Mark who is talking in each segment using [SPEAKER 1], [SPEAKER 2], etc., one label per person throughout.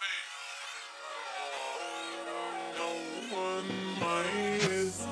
[SPEAKER 1] No one might.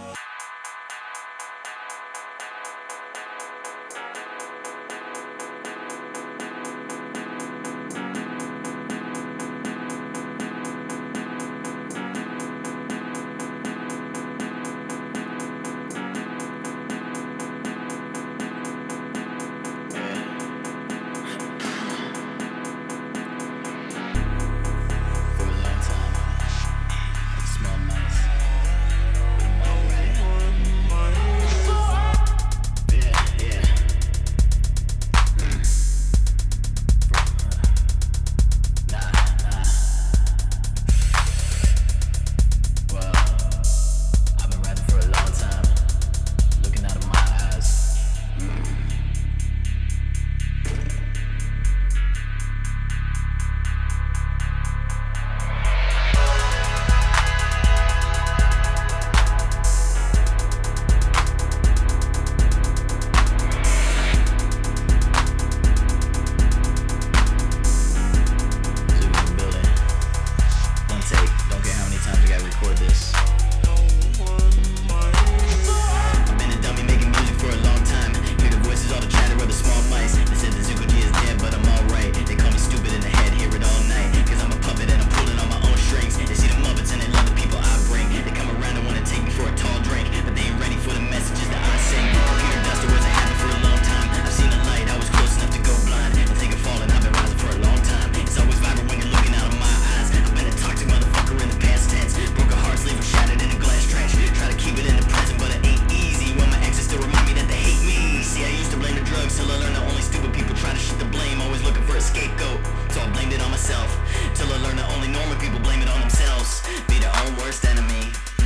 [SPEAKER 1] Till I learn that only normal people blame it on themselves. Be their own worst enemy.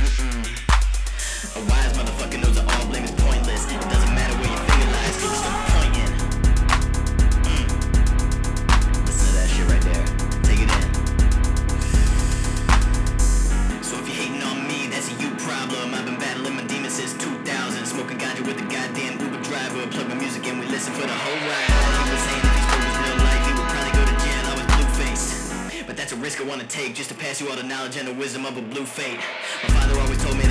[SPEAKER 1] A wise motherfucker knows that all blame is pointless. It doesn't matter where your finger lies, you're still pointing. Listen to that shit right there. Take it in. So if you're hating on me, that's a you problem. I've been battling my demons since 2000. Smoking ganja with the goddamn Uber driver. Plug my music and we listen for the whole ride. He was saying if he spoke his real life, he would probably go to jail. I was blue-faced. But that's a risk I wanna take, just to pass you all the knowledge and the wisdom of a blue fate. My father always told me